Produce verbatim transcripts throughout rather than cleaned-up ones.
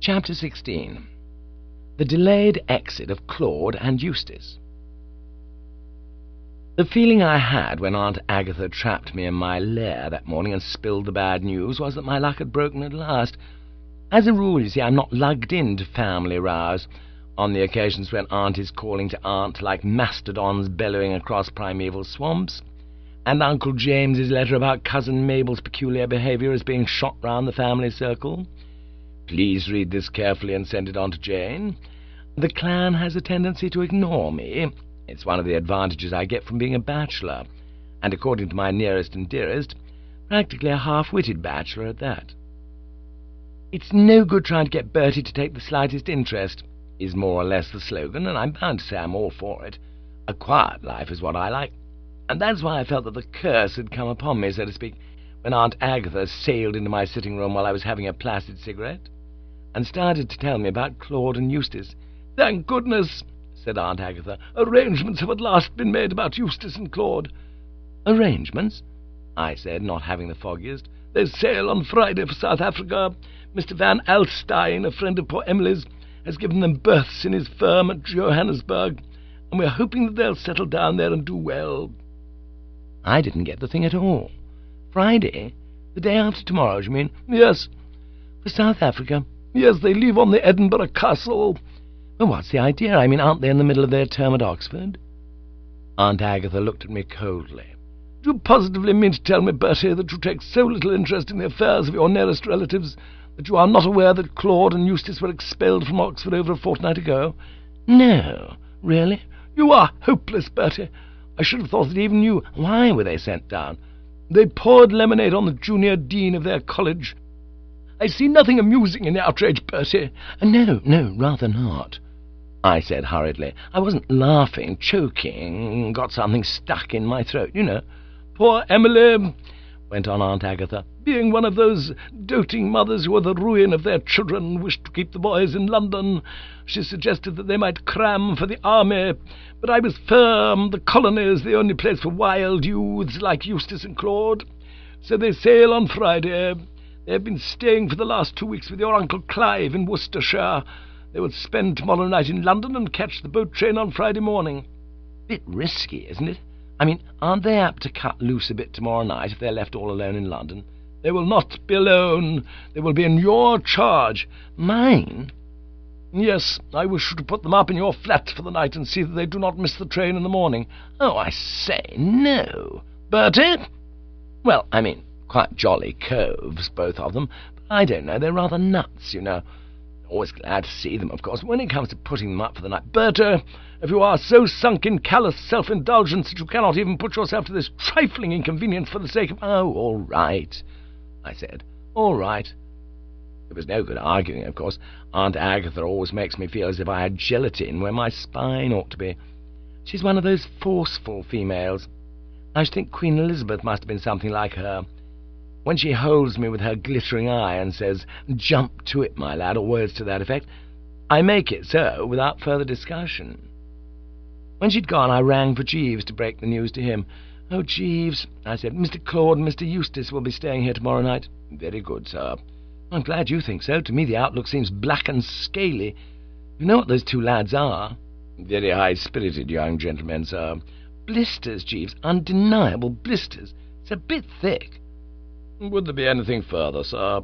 Chapter sixteen. The Delayed Exit of Claude and Eustace. The feeling I had when Aunt Agatha trapped me in my lair that morning and spilled the bad news was that my luck had broken at last. As a rule, you see, I'm not lugged into family rows on the occasions when aunt is calling to aunt like mastodons bellowing across primeval swamps, and Uncle James's letter about Cousin Mabel's peculiar behaviour is being shot round the family circle. Please read this carefully and send it on to Jane. The clan has a tendency to ignore me. It's one of the advantages I get from being a bachelor, and according to my nearest and dearest, practically a half-witted bachelor at that. It's no good trying to get Bertie to take the slightest interest, is more or less the slogan, and I'm bound to say I'm all for it. A quiet life is what I like, and that's why I felt that the curse had come upon me, so to speak, when Aunt Agatha sailed into my sitting-room while I was having a placid cigarette, and started to tell me about Claude and Eustace. "Thank goodness," said Aunt Agatha. "Arrangements have at last been made about Eustace and Claude." "Arrangements?" I said, not having the foggiest. "They sail on Friday for South Africa. Mister Van Alstyne, a friend of poor Emily's, has given them berths in his firm at Johannesburg, and we're hoping that they'll settle down there and do well." I didn't get the thing at all. Friday? The day after tomorrow, do you mean? "Yes." "For South Africa?" "Yes, they leave on the Edinburgh Castle." "Well, what's the idea? I mean, aren't they in the middle of their term at Oxford?" Aunt Agatha looked at me coldly. "Do you positively mean to tell me, Bertie, that you take so little interest in the affairs of your nearest relatives that you are not aware that Claude and Eustace were expelled from Oxford over a fortnight ago?" "No, really?" "You are hopeless, Bertie. I should have thought that even you—" "Why were they sent down?" "They poured lemonade on the junior dean of their college. I see nothing amusing in the outrage, Bertie." "No, no, rather not," I said hurriedly. I wasn't laughing, choking, got something stuck in my throat, you know. "Poor Emily," went on Aunt Agatha, "being one of those doting mothers who are the ruin of their children, wished to keep the boys in London. She suggested that they might cram for the army, but I was firm. The colony is the only place for wild youths like Eustace and Claude. So they sail on Friday. They have been staying for the last two weeks with your Uncle Clive in Worcestershire. They will spend tomorrow night in London and catch the boat train on Friday morning." Bit risky, isn't it? I mean, aren't they apt to cut loose a bit tomorrow night if they're left all alone in London? "They will not be alone. They will be in your charge." "Mine?" "Yes, I wish you to put them up in your flat for the night and see that they do not miss the train in the morning." "Oh, I say, no." "Bertie?" "Well, I mean, quite jolly coves, both of them, but I don't know, they're rather nuts, you know. Always glad to see them, of course, but when it comes to putting them up for the night— Bertie, if you are so sunk in callous self-indulgence that you cannot even put yourself to this trifling inconvenience for the sake of—" "Oh, all right," I said, "all right." It was no good arguing, of course. Aunt Agatha always makes me feel as if I had gelatine where my spine ought to be. She's one of those forceful females. I should think Queen Elizabeth must have been something like her. When she holds me with her glittering eye and says, "Jump to it, my lad," or words to that effect, I make it so without further discussion. When she'd gone, I rang for Jeeves to break the news to him. "Oh, Jeeves," I said, "Mister Claude and Mister Eustace will be staying here tomorrow night." "Very good, sir." "I'm glad you think so. To me the outlook seems black and scaly. You know what those two lads are?" "Very high-spirited young gentlemen, sir." "Blisters, Jeeves, undeniable blisters. It's a bit thick." "Would there be anything further, sir?"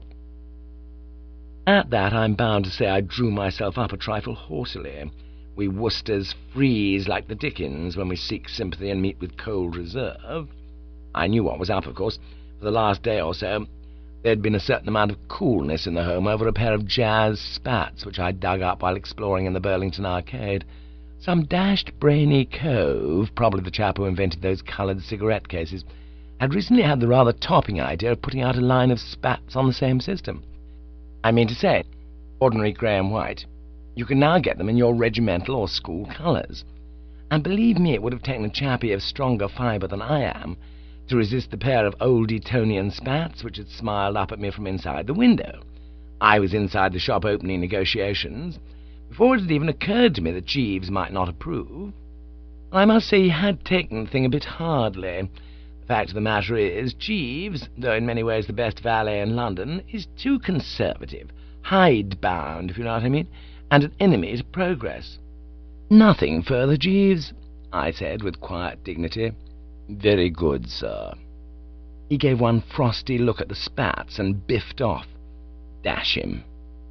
At that I'm bound to say I drew myself up a trifle haughtily. We Worcesters freeze like the Dickens when we seek sympathy and meet with cold reserve. I knew what was up, of course. For the last day or so there'd been a certain amount of coolness in the home over a pair of jazz spats which I dug up while exploring in the Burlington Arcade. Some dashed brainy cove, probably the chap who invented those coloured cigarette cases, had recently had the rather topping idea of putting out a line of spats on the same system. I mean to say, ordinary grey and white. You can now get them in your regimental or school colours. And believe me, it would have taken a chappie of stronger fibre than I am to resist the pair of old Etonian spats which had smiled up at me from inside the window. I was inside the shop opening negotiations before it had even occurred to me that Jeeves might not approve. I must say he had taken the thing a bit hardly. The fact of the matter is, Jeeves, though in many ways the best valet in London, is too conservative, hidebound, if you know what I mean, and an enemy to progress. "Nothing further, Jeeves," I said with quiet dignity. "Very good, sir." He gave one frosty look at the spats and biffed off. Dash him.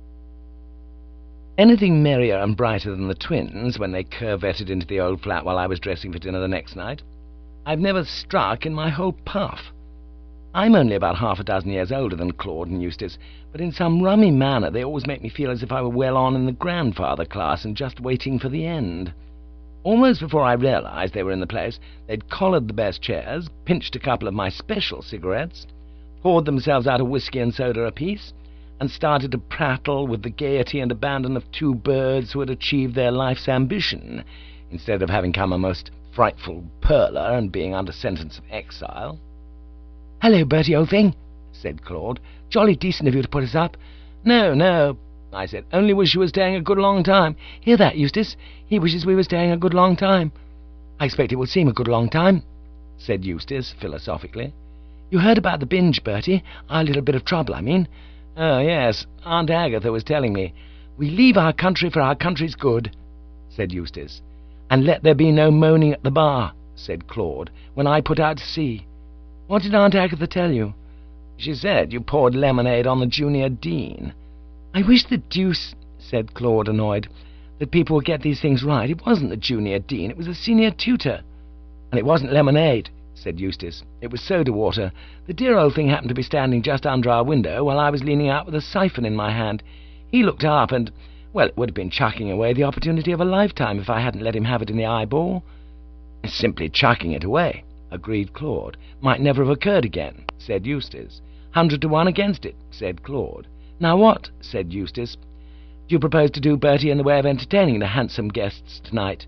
Anything merrier and brighter than the twins when they curvetted into the old flat while I was dressing for dinner the next night, I've never struck in my whole puff. I'm only about half a dozen years older than Claude and Eustace, but in some rummy manner they always make me feel as if I were well on in the grandfather class and just waiting for the end. Almost before I realized they were in the place, they'd collared the best chairs, pinched a couple of my special cigarettes, poured themselves out a whiskey and soda apiece, and started to prattle with the gaiety and abandon of two birds who had achieved their life's ambition, instead of having come a most frightful perler and being under sentence of exile. "Hello, Bertie, old thing," said Claude. "Jolly decent of you to put us up." "No, no," I said. "Only wish you were staying a good long time." "Hear that, Eustace? He wishes we were staying a good long time." "I expect it will seem a good long time," said Eustace philosophically. "You heard about the binge, Bertie? Our little bit of trouble, I mean." "Oh, yes, Aunt Agatha was telling me." "We leave our country for our country's good," said Eustace. "And let there be no moaning at the bar," said Claude, "when I put out to sea." "What did Aunt Agatha tell you?" "She said you poured lemonade on the junior dean." "I wish the deuce," said Claude, annoyed, "that people would get these things right. It wasn't the junior dean, it was the senior tutor." "And it wasn't lemonade," said Eustace. "It was soda water. The dear old thing happened to be standing just under our window while I was leaning out with a siphon in my hand. He looked up and, well, it would have been chucking away the opportunity of a lifetime if I hadn't let him have it in the eyeball." "Simply chucking it away," agreed Claude. "Might never have occurred again," said Eustace. "Hundred to one against it," said Claude. "Now what," said Eustace, "do you propose to do, Bertie, in the way of entertaining the handsome guests tonight?"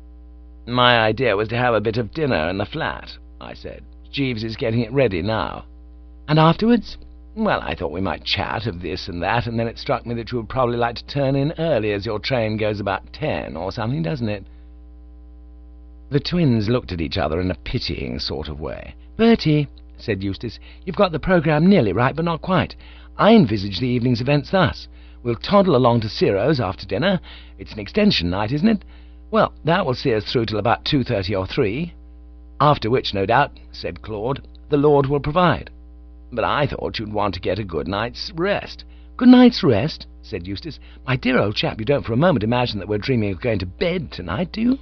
"My idea was to have a bit of dinner in the flat," I said. "Jeeves is getting it ready now." "And afterwards?" "Well, I thought we might chat of this and that, and then it struck me that you would probably like to turn in early, as your train goes about ten or something, doesn't it?" The twins looked at each other in a pitying sort of way. "Bertie," said Eustace, "you've got the programme nearly right, but not quite. I envisage the evening's events thus. We'll toddle along to Ciro's after dinner. It's an extension night, isn't it? Well, that will see us through till about two thirty or three. After which, no doubt," said Claude, "the Lord will provide. But I thought you'd want to get a good night's rest." "Good night's rest?" said Eustace. "My dear old chap, you don't for a moment imagine that we're dreaming of going to bed tonight, do you?"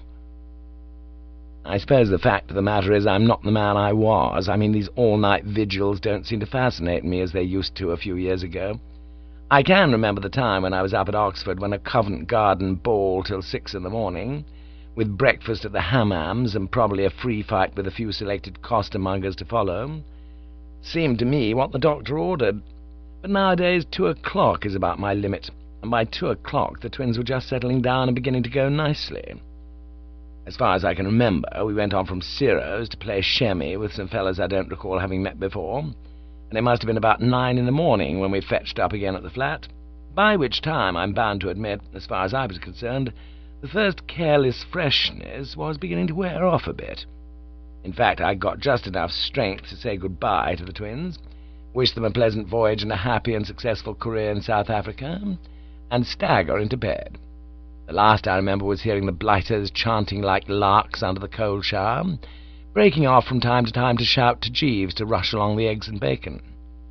"I suppose the fact of the matter is I'm not the man I was. I mean, these all-night vigils don't seem to fascinate me as they used to a few years ago. I can remember the time when I was up at Oxford when a Covent Garden ball till six in the morning, with breakfast at the Hammams and probably a free fight with a few selected costermongers to follow, seemed to me what the doctor ordered. But nowadays two o'clock is about my limit, and by two o'clock the twins were just settling down and beginning to go nicely. As far as I can remember, we went on from Ciro's to play shemmy with some fellows I don't recall having met before, and it must have been about nine in the morning when we fetched up again at the flat, by which time, I'm bound to admit, as far as I was concerned, the first careless freshness was beginning to wear off a bit. In fact, I got just enough strength to say good-bye to the twins, wish them a pleasant voyage and a happy and successful career in South Africa, and stagger into bed. The last I remember was hearing the blighters chanting like larks under the cold shower, breaking off from time to time to shout to Jeeves to rush along the eggs and bacon.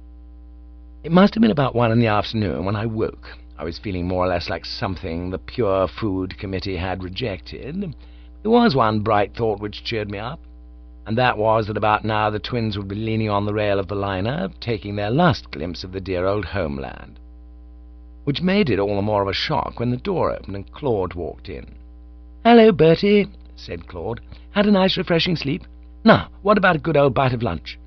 It must have been about one in the afternoon when I woke. I was feeling more or less like something the Pure Food Committee had rejected. There was one bright thought which cheered me up, and that was that about now the twins would be leaning on the rail of the liner, taking their last glimpse of the dear old homeland, which made it all the more of a shock when the door opened and Claude walked in. "Hello, Bertie," said Claude. "Had a nice refreshing sleep? Now, what about a good old bite of lunch?"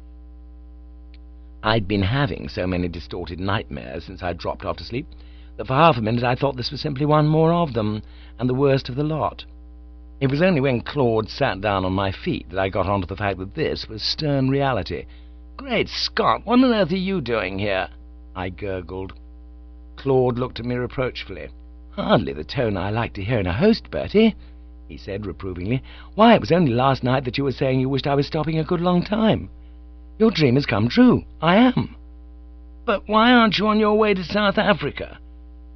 I'd been having so many distorted nightmares since I'd dropped off to sleep that for half a minute I thought this was simply one more of them, and the worst of the lot. It was only when Claude sat down on my feet that I got on to the fact that this was stern reality. "Great Scott, what on earth are you doing here?" I gurgled. Claude looked at me reproachfully. "Hardly the tone I like to hear in a host, Bertie," he said reprovingly. "Why, it was only last night that you were saying you wished I was stopping a good long time. Your dream has come true. I am." "But why aren't you on your way to South Africa?"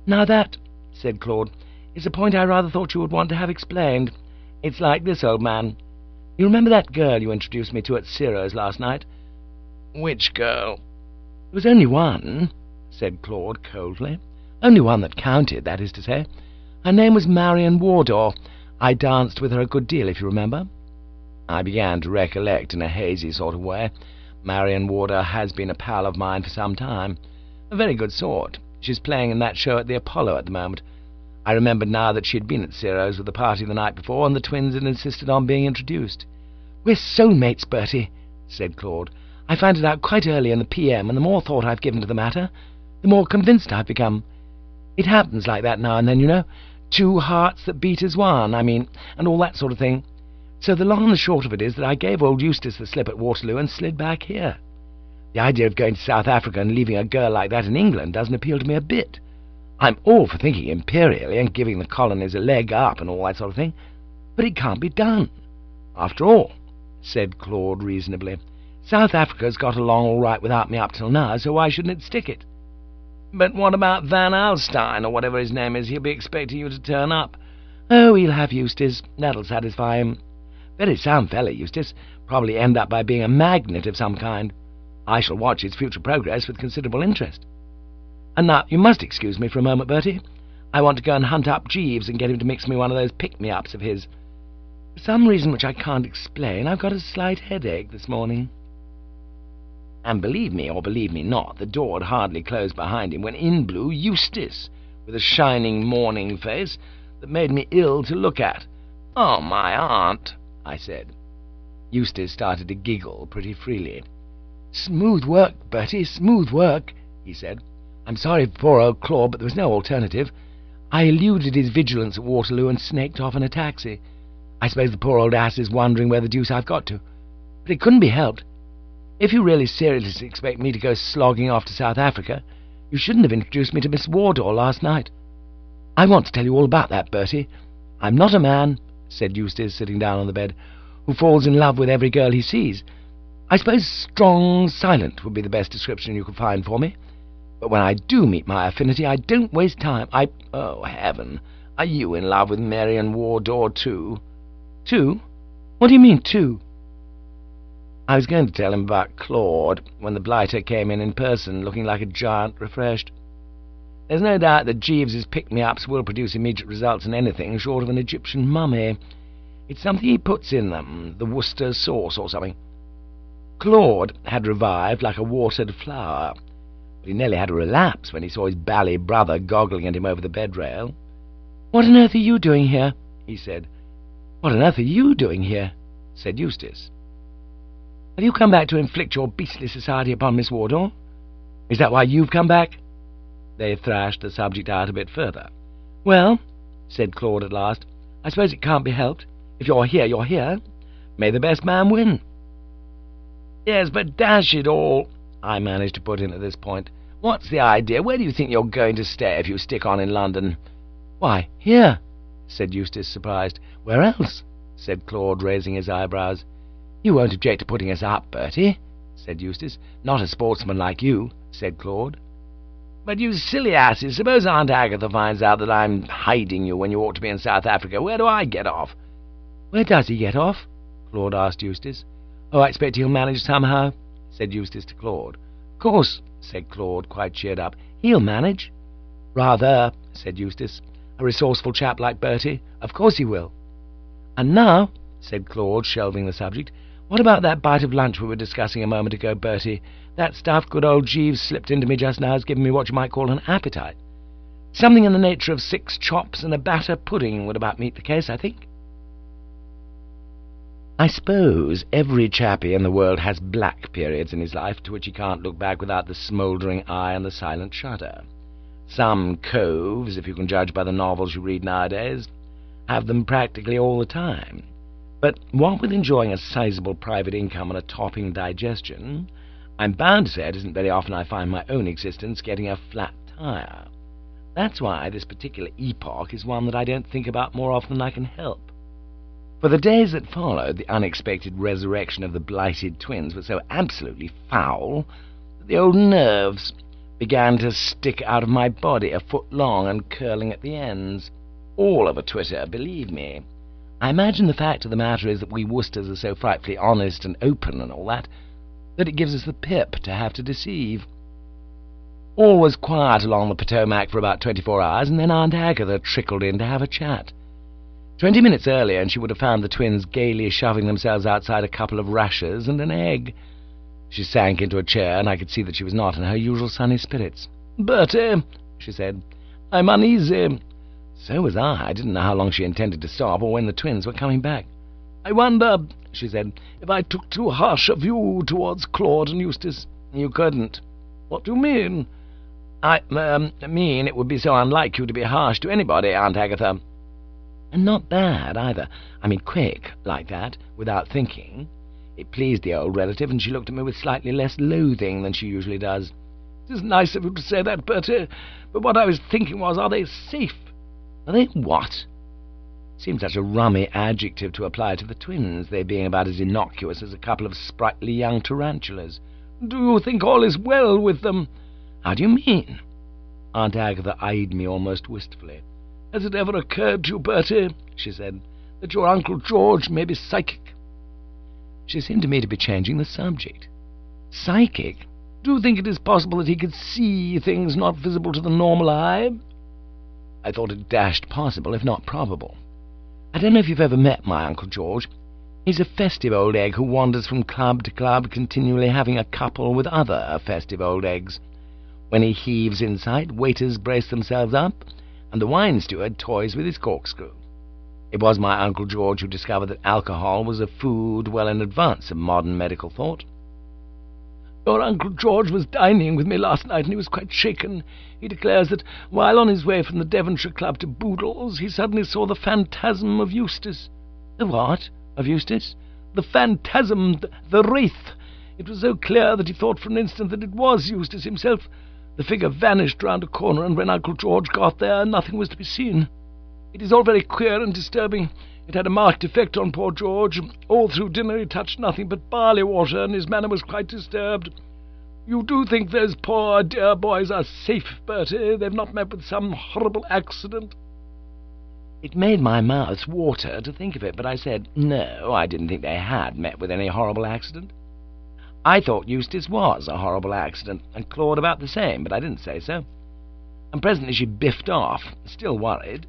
"Now that," said Claude, "is a point I rather thought you would want to have explained. It's like this, old man. You remember that girl you introduced me to at Ciro's last night?" "Which girl?" "There was only one," said Claude coldly. "Only one that counted, that is to say. Her name was Marion Wardour. I danced with her a good deal, if you remember." I began to recollect in a hazy sort of way. Marion Wardour has been a pal of mine for some time. A very good sort. She's playing in that show at the Apollo at the moment. I remembered now that she had been at Ciro's with the party the night before, and the twins had insisted on being introduced. "We're soulmates, Bertie," said Claude. "I found it out quite early in the P M, and the more thought I've given to the matter, the more convinced I've become. It happens like that now and then, you know. Two hearts that beat as one, I mean, and all that sort of thing. So the long and the short of it is that I gave old Eustace the slip at Waterloo and slid back here. The idea of going to South Africa and leaving a girl like that in England doesn't appeal to me a bit. I'm all for thinking imperially and giving the colonies a leg up and all that sort of thing, but it can't be done. After all," said Claude reasonably, "South Africa's got along all right without me up till now, so why shouldn't it stick it?" "But what about Van Alstyne, or whatever his name is? He'll be expecting you to turn up." "Oh, he'll have Eustace. That'll satisfy him. Very sound fellow, Eustace. Probably end up by being a magnet of some kind. I shall watch his future progress with considerable interest. And now, you must excuse me for a moment, Bertie. I want to go and hunt up Jeeves and get him to mix me one of those pick-me-ups of his. For some reason which I can't explain, I've got a slight headache this morning." And believe me or believe me not, the door had hardly closed behind him when in blew Eustace, with a shining morning face that made me ill to look at. "Oh, my aunt," I said. Eustace started to giggle pretty freely. "Smooth work, Bertie, smooth work," he said. "I'm sorry for poor old Claude, but there was no alternative. I eluded his vigilance at Waterloo and snaked off in a taxi. I suppose the poor old ass is wondering where the deuce I've got to. But it couldn't be helped. If you really seriously expect me to go slogging off to South Africa, you shouldn't have introduced me to Miss Wardour last night. I want to tell you all about that, Bertie. I'm not a man," said Eustace, sitting down on the bed, "who falls in love with every girl he sees. I suppose strong, silent would be the best description you could find for me. But when I do meet my affinity, I don't waste time. I... Oh, heaven! Are you in love with Marion Wardour, too?" "Too? What do you mean, too?" I was going to tell him about Claude when the blighter came in in person, looking like a giant refreshed. There's no doubt that Jeeves's pick-me-ups will produce immediate results in anything short of an Egyptian mummy. It's something he puts in them, the Worcester sauce or something. Claude had revived like a watered flower, but he nearly had a relapse when he saw his bally brother goggling at him over the bed-rail. "What on earth are you doing here?" he said. "What on earth are you doing here?" said Eustace. "Have you come back to inflict your beastly society upon Miss Wardour? Is that why you've come back?" They thrashed the subject out a bit further. "Well," said Claude at last, "I suppose it can't be helped. If you're here, you're here. May the best man win." "Yes, but dash it all," I managed to put in at this point, "what's the idea? Where do you think you're going to stay if you stick on in London?" "Why, here," said Eustace, surprised. "Where else?" said Claude, raising his eyebrows. "You won't object to putting us up, Bertie?" said Eustace. "Not a sportsman like you," said Claude. "But you silly asses, suppose Aunt Agatha finds out that I'm hiding you when you ought to be in South Africa. Where do I get off?" "Where does he get off?" Claude asked Eustace. "Oh, I expect he'll manage somehow," said Eustace to Claude. "Of course," said Claude, quite cheered up. "He'll manage." "Rather," said Eustace. "A resourceful chap like Bertie. Of course he will." "And now," said Claude, shelving the subject, "what about that bite of lunch we were discussing a moment ago, Bertie? That stuff good old Jeeves slipped into me just now has given me what you might call an appetite. Something in the nature of six chops and a batter pudding would about meet the case, I think." I suppose every chappie in the world has black periods in his life to which he can't look back without the smouldering eye and the silent shudder. Some coves, if you can judge by the novels you read nowadays, have them practically all the time. But what with enjoying a sizable private income and a topping digestion, I'm bound to say it isn't very often I find my own existence getting a flat tire. That's why this particular epoch is one that I don't think about more often than I can help. For the days that followed the unexpected resurrection of the blighted twins were so absolutely foul that the old nerves, began to stick out of my body, a foot long and curling at the ends. All of a twitter, believe me. I imagine the fact of the matter is that we Worcesters are so frightfully honest and open and all that, that it gives us the pip to have to deceive. All was quiet along the Potomac for about twenty-four hours, and then Aunt Agatha trickled in to have a chat. Twenty minutes earlier, and she would have found the twins gaily shoving themselves outside a couple of rashers and an egg. She sank into a chair, and I could see that she was not in her usual sunny spirits. "Bertie," she said, "I'm uneasy." So was I. I didn't know how long she intended to stop, or when the twins were coming back. "I wonder," she said, "if I took too harsh a view towards Claude and Eustace." "You couldn't." "What do you mean?" I um, mean it would be so unlike you to be harsh to anybody, Aunt Agatha." "And not bad, either. I mean quick, like that, without thinking." It pleased the old relative, and she looked at me with slightly less loathing than she usually does. "It is nice of you to say that, Bertie, but what I was thinking was, are they safe?" "Are they what?" Seemed such a rummy adjective to apply to the twins, they being about as innocuous as a couple of sprightly young tarantulas. "Do you think all is well with them?" "How do you mean?" Aunt Agatha eyed me almost wistfully. "Has it ever occurred to you, Bertie," she said, "that your Uncle George may be psychic?" She seemed to me to be changing the subject. "Psychic? Do you think it is possible that he could see things not visible to the normal eye?" I thought it dashed possible, if not probable. I don't know if you've ever met my Uncle George. He's a festive old egg who wanders from club to club, continually having a couple with other festive old eggs. When he heaves in sight, waiters brace themselves up, and the wine steward toys with his corkscrew. It was my Uncle George who discovered that alcohol was a food well in advance of modern medical thought. "Your Uncle George was dining with me last night, and he was quite shaken. He declares that, while on his way from the Devonshire Club to Boodle's, he suddenly saw the phantasm of Eustace." "The what? Of Eustace?" "The phantasm, the, the wraith. It was so clear that he thought for an instant that it was Eustace himself. The figure vanished round a corner, and when Uncle George got there, nothing was to be seen. It is all very queer and disturbing. It had a marked effect on poor George. All through dinner he touched nothing but barley water, and his manner was quite disturbed. You do think those poor dear boys are safe, Bertie? They've not met with some horrible accident?" It made my mouth water to think of it, but I said, no, I didn't think they had met with any horrible accident. I thought Eustace was a horrible accident, and Claude about the same, but I didn't say so. And presently she biffed off, still worried.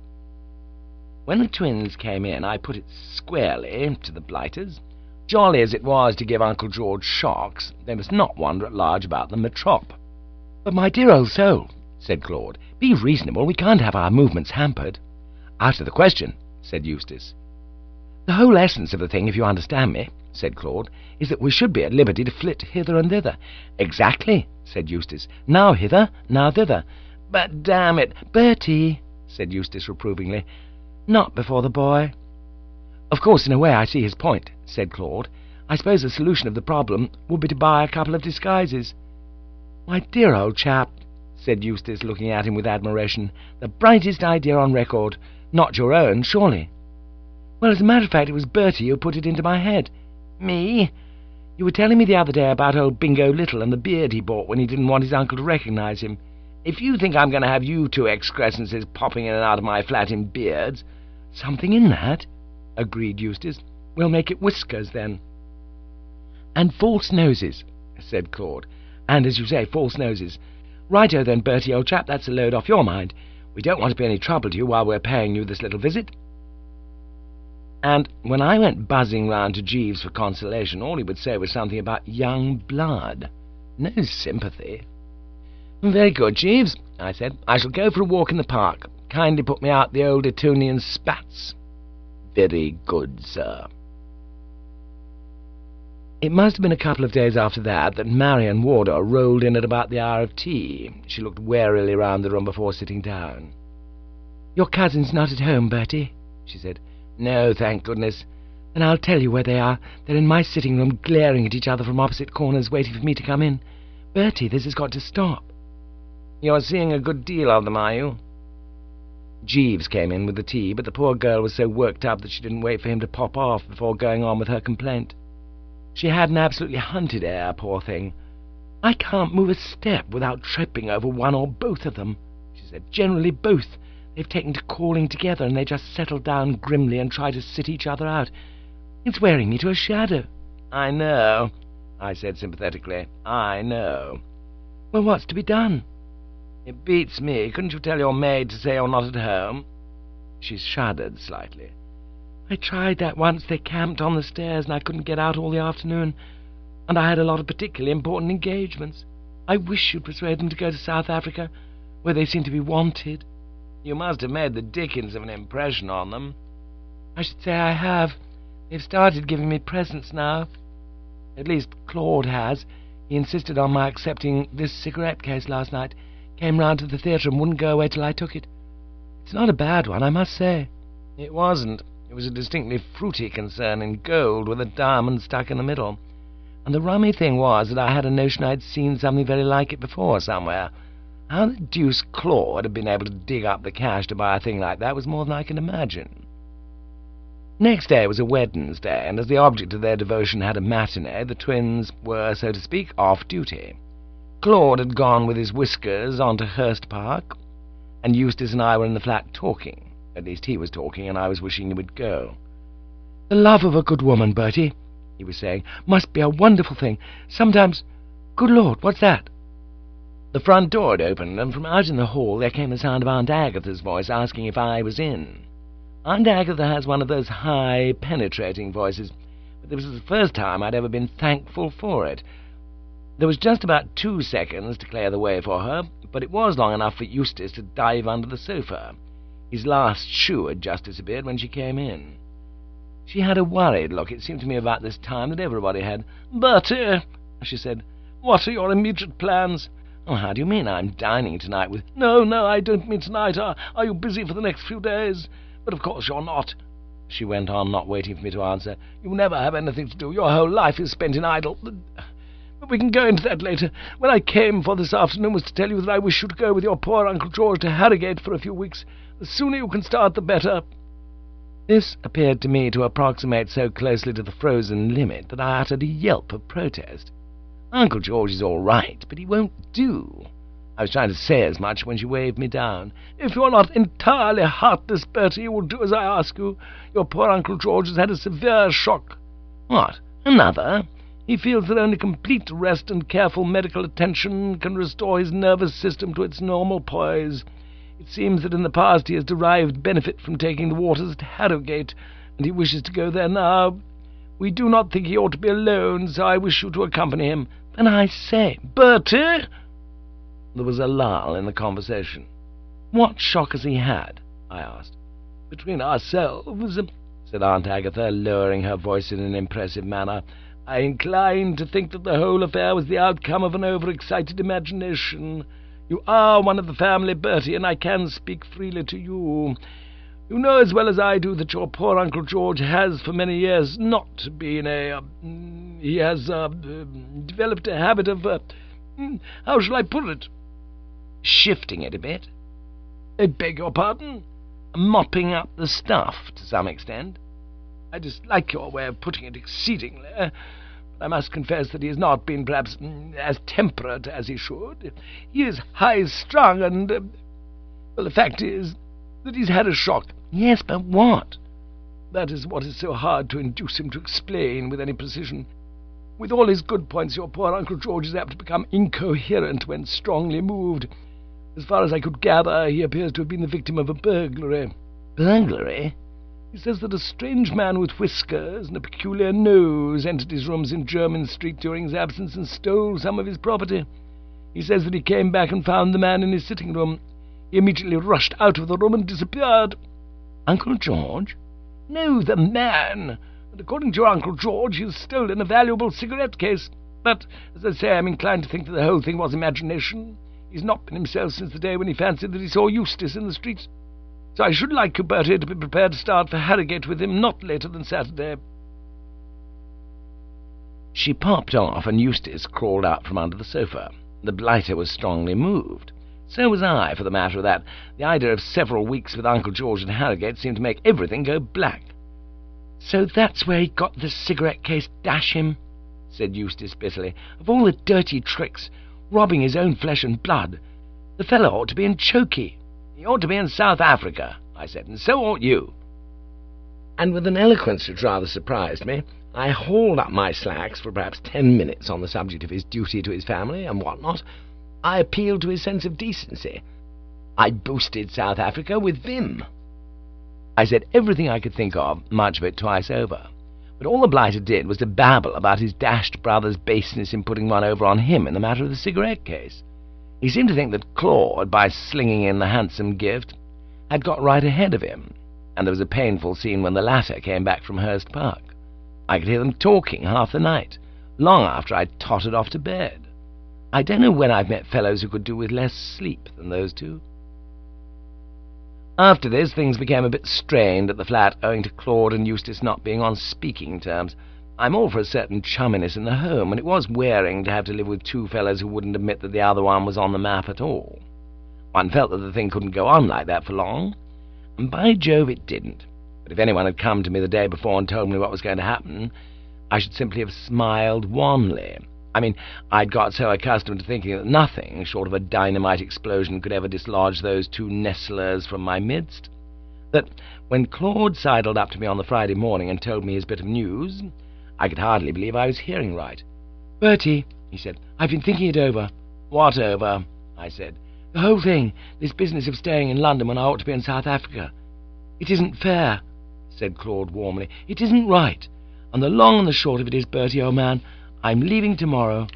When the twins came in, I put it squarely to the blighters. Jolly as it was to give Uncle George shocks, they must not wander at large about the metrop. "But my dear old soul," said Claude, "be reasonable. We can't have our movements hampered." "Out of the question," said Eustace. "The whole essence of the thing, if you understand me," said Claude, "is that we should be at liberty to flit hither and thither." "Exactly," said Eustace. "Now hither, now thither." "But damn it, Bertie," said Eustace reprovingly, "not before the boy." "Of course, in a way, I see his point," said Claude. "I suppose the solution of the problem would be to buy a couple of disguises." "My dear old chap," said Eustace, looking at him with admiration, "the brightest idea on record. Not your own, surely?" "Well, as a matter of fact, it was Bertie who put it into my head." "Me?" "You were telling me the other day about old Bingo Little and the beard he bought when he didn't want his uncle to recognize him. If you think I'm going to have you two excrescences popping in and out of my flat in beards—" "Something in that," agreed Eustace. "We'll make it whiskers, then." "And false noses," said Claude. "And, as you say, false noses. Righto, then, Bertie, old chap, that's a load off your mind. We don't want to be any trouble to you while we're paying you this little visit." And when I went buzzing round to Jeeves for consolation, all he would say was something about young blood. No sympathy. "Very good, Jeeves," I said. "I shall go for a walk in the park. Kindly put me out the old Etonian spats." "Very good, sir." It must have been a couple of days after that that Marion Wardour rolled in at about the hour of tea. She looked warily round the room before sitting down. "Your cousin's not at home, Bertie," she said. "No, thank goodness." "Then I'll tell you where they are. They're in my sitting-room, glaring at each other from opposite corners, waiting for me to come in. Bertie, this has got to stop." "You're seeing a good deal of them, are you?" Jeeves came in with the tea, but the poor girl was so worked up that she didn't wait for him to pop off before going on with her complaint. She had an absolutely hunted air, poor thing. "I can't move a step without tripping over one or both of them," she said. "Generally both. They've taken to calling together, and they just settle down grimly and try to sit each other out. It's wearing me to a shadow." "I know," I said sympathetically. "I know." "Well, what's to be done?" "It beats me. Couldn't you tell your maid to say you're not at home?" She shuddered slightly. "I tried that once. They camped on the stairs, and I couldn't get out all the afternoon, and I had a lot of particularly important engagements. I wish you'd persuade them to go to South Africa, where they seem to be wanted." "You must have made the dickens of an impression on them." "I should say I have. They've started giving me presents now. At least Claude has. He insisted on my accepting this cigarette case last night. Came round to the theatre and wouldn't go away till I took it. It's not a bad one, I must say." "It wasn't. It was a distinctly fruity concern in gold with a diamond stuck in the middle. And the rummy thing was that I had a notion I'd seen something very like it before somewhere. How the deuce Claude had been able to dig up the cash to buy a thing like that was more than I can imagine." Next day was a Wednesday, and as the object of their devotion had a matinee, the twins were, so to speak, off duty. Claude had gone with his whiskers on to Hurst Park, and Eustace and I were in the flat talking. At least he was talking, and I was wishing he would go. "The love of a good woman, Bertie," he was saying, "must be a wonderful thing. Sometimes... Good Lord, what's that?" The front door had opened, and from out in the hall there came the sound of Aunt Agatha's voice asking if I was in. Aunt Agatha has one of those high, penetrating voices, but this was the first time I'd ever been thankful for it. There was just about two seconds to clear the way for her, but it was long enough for Eustace to dive under the sofa. His last shoe had just disappeared when she came in. She had a worried look. It seemed to me about this time that everybody had. "Bertie," she said, "what are your immediate plans?" "Oh, how do you mean? I'm dining tonight with—" "No, no, I don't mean tonight. Are, are you busy for the next few days? But of course you're not," she went on, not waiting for me to answer. "You never have anything to do. Your whole life is spent in idle... But we can go into that later. What I came for this afternoon was to tell you that I wish you to go with your poor Uncle George to Harrogate for a few weeks. The sooner you can start, the better." This appeared to me to approximate so closely to the frozen limit that I uttered a yelp of protest. "Uncle George is all right, but he won't do." I was trying to say as much when she waved me down. "If you're not entirely heartless, Bertie, you will do as I ask you. Your poor Uncle George has had a severe shock." "What, another?" "He feels that only complete rest and careful medical attention can restore his nervous system to its normal poise. It seems that in the past he has derived benefit from taking the waters at Harrogate, and he wishes to go there now. We do not think he ought to be alone, so I wish you to accompany him." "And I say, Bertie!" There was a lull in the conversation. "What shock has he had?" I asked. "Between ourselves," said Aunt Agatha, lowering her voice in an impressive manner, "I incline to think that the whole affair was the outcome of an overexcited imagination. You are one of the family, Bertie, and I can speak freely to you. You know as well as I do that your poor Uncle George has for many years not been a... Uh, he has uh, uh, developed a habit of... Uh, how shall I put it? Shifting it a bit. I beg your pardon? Mopping up the stuff, to some extent. I dislike your way of putting it exceedingly, but I must confess that he has not been perhaps as temperate as he should. He is high-strung, and... Uh, well, the fact is that he's had a shock." "Yes, but what?" "That is what is so hard to induce him to explain with any precision. With all his good points, your poor Uncle George is apt to become incoherent when strongly moved. As far as I could gather, he appears to have been the victim of a burglary." "Burglary?" "He says that a strange man with whiskers and a peculiar nose entered his rooms in Jermyn Street during his absence and stole some of his property. He says that he came back and found the man in his sitting-room. He immediately rushed out of the room and disappeared." "Uncle George?" "No, the man. And according to your Uncle George, he has stolen a valuable cigarette case. But, as I say, I'm inclined to think that the whole thing was imagination. He's not been himself since the day when he fancied that he saw Eustace in the streets. So I should like you, Bertie, to be prepared to start for Harrogate with him not later than Saturday." She popped off, and Eustace crawled out from under the sofa. The blighter was strongly moved. So was I, for the matter of that. The idea of several weeks with Uncle George at Harrogate seemed to make everything go black. "So that's where he got the cigarette case, dash him," said Eustace bitterly. "Of all the dirty tricks, robbing his own flesh and blood. The fellow ought to be in chokey. He ought to be in South Africa," I said, "and so ought you." And with an eloquence which rather surprised me, I hauled up my slacks for perhaps ten minutes on the subject of his duty to his family and what not. I appealed to his sense of decency. I boosted South Africa with vim. I said everything I could think of, much of it twice over. But all the blighter did was to babble about his dashed brother's baseness in putting one over on him in the matter of the cigarette case. He seemed to think that Claude, by slinging in the handsome gift, had got right ahead of him, and there was a painful scene when the latter came back from Hurst Park. I could hear them talking half the night, long after I'd tottered off to bed. I don't know when I've met fellows who could do with less sleep than those two. After this, things became a bit strained at the flat, owing to Claude and Eustace not being on speaking terms. I'm all for a certain chumminess in the home, and it was wearing to have to live with two fellows who wouldn't admit that the other one was on the map at all. One felt that the thing couldn't go on like that for long, and by Jove it didn't. But if anyone had come to me the day before and told me what was going to happen, I should simply have smiled wanly. I mean, I'd got so accustomed to thinking that nothing, short of a dynamite explosion, could ever dislodge those two nestlers from my midst, that when Claude sidled up to me on the Friday morning and told me his bit of news, I could hardly believe I was hearing right. "Bertie," he said, "I've been thinking it over." "What over?" I said. "The whole thing, this business of staying in London when I ought to be in South Africa. It isn't fair," said Claude warmly. "It isn't right. And the long and the short of it is, Bertie, old man, I'm leaving tomorrow."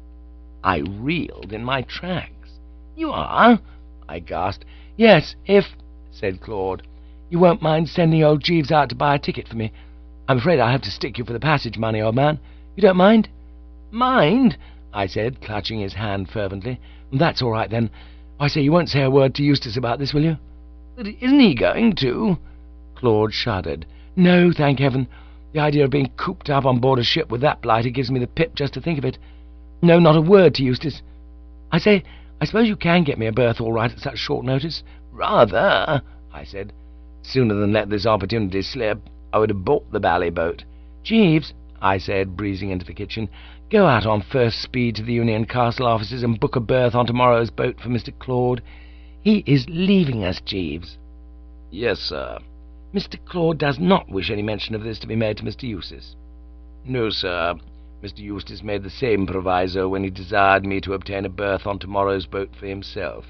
I reeled in my tracks. "You are?" I gasped. "Yes, if," said Claude, "you won't mind sending old Jeeves out to buy a ticket for me. I'm afraid I'll have to stick you for the passage money, old man. You don't mind?" "Mind?" I said, clutching his hand fervently. "That's all right, then. I say, you won't say a word to Eustace about this, will you?" "But isn't he going to?" Claude shuddered. "No, thank heaven. The idea of being cooped up on board a ship with that blighter gives me the pip just to think of it. No, not a word to Eustace. I say, I suppose you can get me a berth all right at such short notice?" "Rather," I said. Sooner than let this opportunity slip, I would have bought the bally boat. "Jeeves," I said, breezing into the kitchen, "go out on first speed to the Union Castle offices and book a berth on tomorrow's boat for Mister Claude. He is leaving us, Jeeves." "Yes, sir." "Mister Claude does not wish any mention of this to be made to Mister Eustace." "No, sir. Mister Eustace made the same proviso when he desired me to obtain a berth on tomorrow's boat for himself."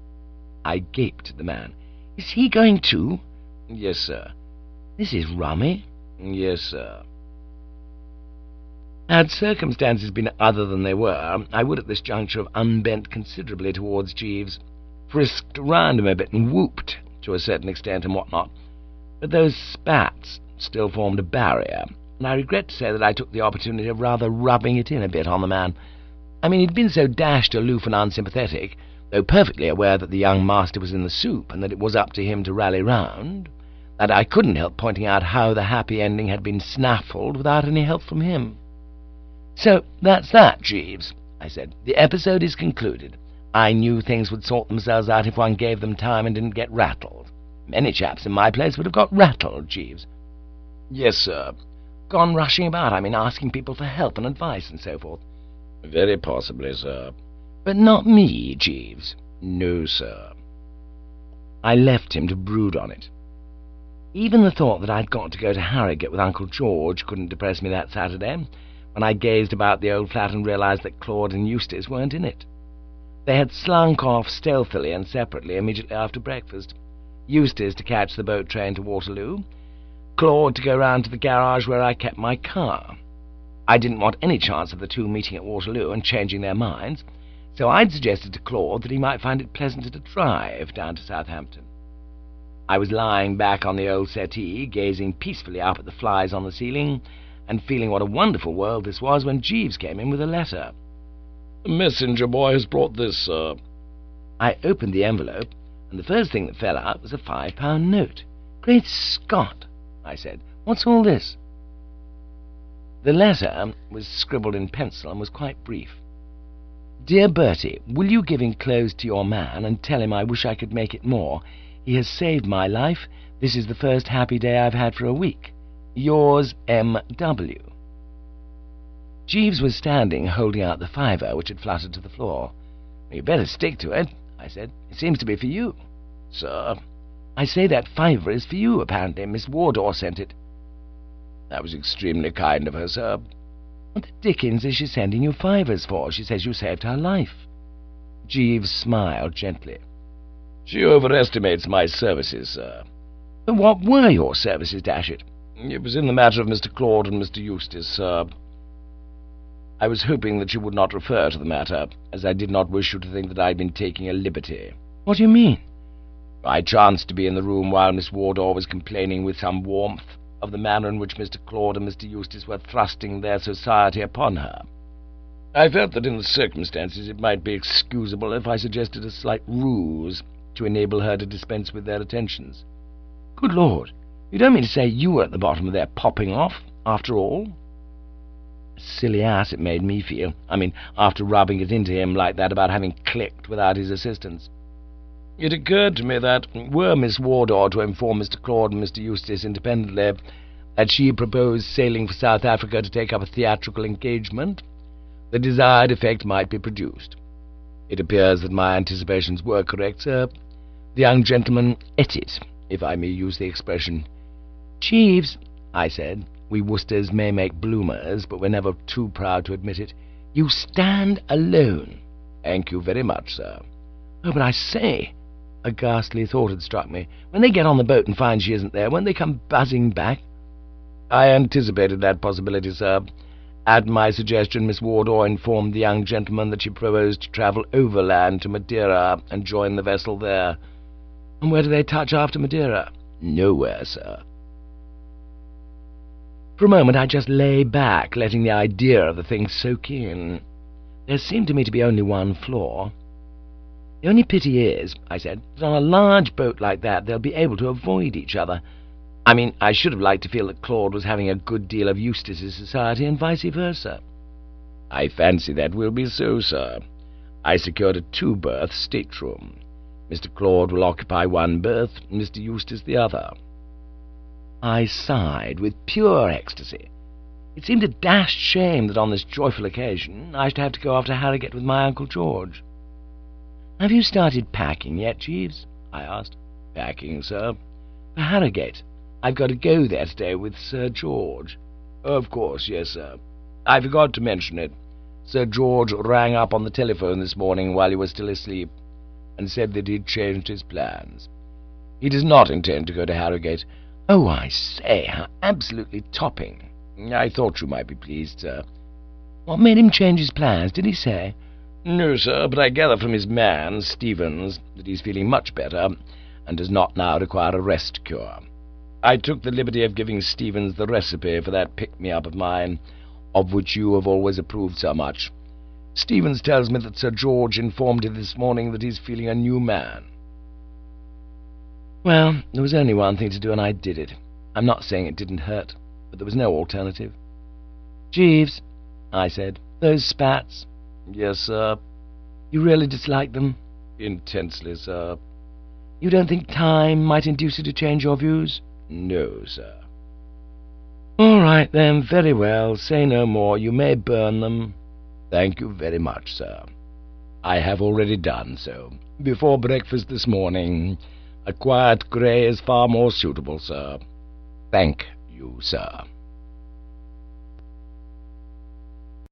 I gaped at the man. "Is he going too?" "Yes, sir." "This is rummy." "Yes, sir." Had circumstances been other than they were, I would at this juncture have unbent considerably towards Jeeves, frisked round him a bit and whooped, to a certain extent and what not. But those spats still formed a barrier, and I regret to say that I took the opportunity of rather rubbing it in a bit on the man. I mean, he'd been so dashed aloof and unsympathetic, though perfectly aware that the young master was in the soup and that it was up to him to rally round, that I couldn't help pointing out how the happy ending had been snaffled without any help from him. "So that's that, Jeeves," I said. "The episode is concluded. I knew things would sort themselves out if one gave them time and didn't get rattled. Many chaps in my place would have got rattled, Jeeves." "Yes, sir." "Gone rushing about, I mean, asking people for help and advice and so forth." "Very possibly, sir." "But not me, Jeeves." "No, sir." I left him to brood on it. Even the thought that I'd got to go to Harrogate with Uncle George couldn't depress me that Saturday, when I gazed about the old flat and realized that Claude and Eustace weren't in it. They had slunk off stealthily and separately immediately after breakfast. Eustace to catch the boat train to Waterloo, Claude to go round to the garage where I kept my car. I didn't want any chance of the two meeting at Waterloo and changing their minds, so I'd suggested to Claude that he might find it pleasanter to drive down to Southampton. I was lying back on the old settee, gazing peacefully up at the flies on the ceiling, and feeling what a wonderful world this was, when Jeeves came in with a letter. "The messenger boy has brought this, sir." I opened the envelope, and the first thing that fell out was a five-pound note. "Great Scott!" I said. "What's all this?" The letter was scribbled in pencil and was quite brief. "Dear Bertie, will you give enclosed to your man and tell him I wish I could make it more? He has saved my life. This is the first happy day I've had for a week. Yours, M W" Jeeves was standing, holding out the fiver, which had fluttered to the floor. "You'd better stick to it," I said. "It seems to be for you." "Sir?" "I say that fiver is for you, apparently. Miss Wardour sent it." "That was extremely kind of her, sir." "What the dickens is she sending you fivers for? She says you saved her life." Jeeves smiled gently. "She overestimates my services, sir." "But what were your services, dash it?" "It was in the matter of Mister Claude and Mister Eustace, sir. I was hoping that you would not refer to the matter, as I did not wish you to think that I had been taking a liberty." "What do you mean?" "I chanced to be in the room while Miss Wardour was complaining with some warmth of the manner in which Mister Claude and Mister Eustace were thrusting their society upon her. I felt that in the circumstances it might be excusable if I suggested a slight ruse to enable her to dispense with their attentions." "Good Lord! You don't mean to say you were at the bottom of their popping off, after all?" Silly ass it made me feel. I mean, after rubbing it into him like that about having clicked without his assistance. It occurred to me that, were Miss Wardour to inform Mister Claude and Mister Eustace independently that she proposed sailing for South Africa to take up a theatrical engagement, the desired effect might be produced. It appears that my anticipations were correct, sir. The young gentleman ate it, if I may use the expression. "Jeeves," I said, "we Worcesters may make bloomers, but we're never too proud to admit it. You stand alone." "Thank you very much, sir." "Oh, but I say," a ghastly thought had struck me, "when they get on the boat and find she isn't there, won't they come buzzing back?" "I anticipated that possibility, sir. At my suggestion, Miss Wardour informed the young gentleman that she proposed to travel overland to Madeira and join the vessel there." "And where do they touch after Madeira?" "Nowhere, sir." For a moment I just lay back, letting the idea of the thing soak in. There seemed to me to be only one flaw. "The only pity is," I said, "that on a large boat like that they'll be able to avoid each other. I mean, I should have liked to feel that Claude was having a good deal of Eustace's society and vice versa." "I fancy that will be so, sir. I secured a two-berth stateroom. Mister Claude will occupy one berth, Mister Eustace the other." I sighed with pure ecstasy. It seemed a dashed shame that on this joyful occasion I should have to go off to Harrogate with my Uncle George. "Have you started packing yet, Jeeves?" I asked. "Packing, sir?" "For Harrogate. I've got to go there today with Sir George." "Of course, yes, sir. I forgot to mention it. Sir George rang up on the telephone this morning while you were still asleep, and said that he'd changed his plans. He does not intend to go to Harrogate." "Oh, I say, how absolutely topping." "I thought you might be pleased, sir." "What made him change his plans, did he say?" "No, sir, but I gather from his man, Stevens, that he's feeling much better, and does not now require a rest cure. I took the liberty of giving Stevens the recipe for that pick-me-up of mine, of which you have always approved so much. Stevens tells me that Sir George informed him this morning that he's feeling a new man." Well, there was only one thing to do, and I did it. I'm not saying it didn't hurt, but there was no alternative. "Jeeves," I said, "those spats." "Yes, sir." "You really dislike them?" "Intensely, sir." "You don't think time might induce you to change your views?" "No, sir." "All right, then, very well. Say no more. You may burn them." "Thank you very much, sir. I have already done so. Before breakfast this morning. A quiet grey is far more suitable, sir." "Thank you, sir."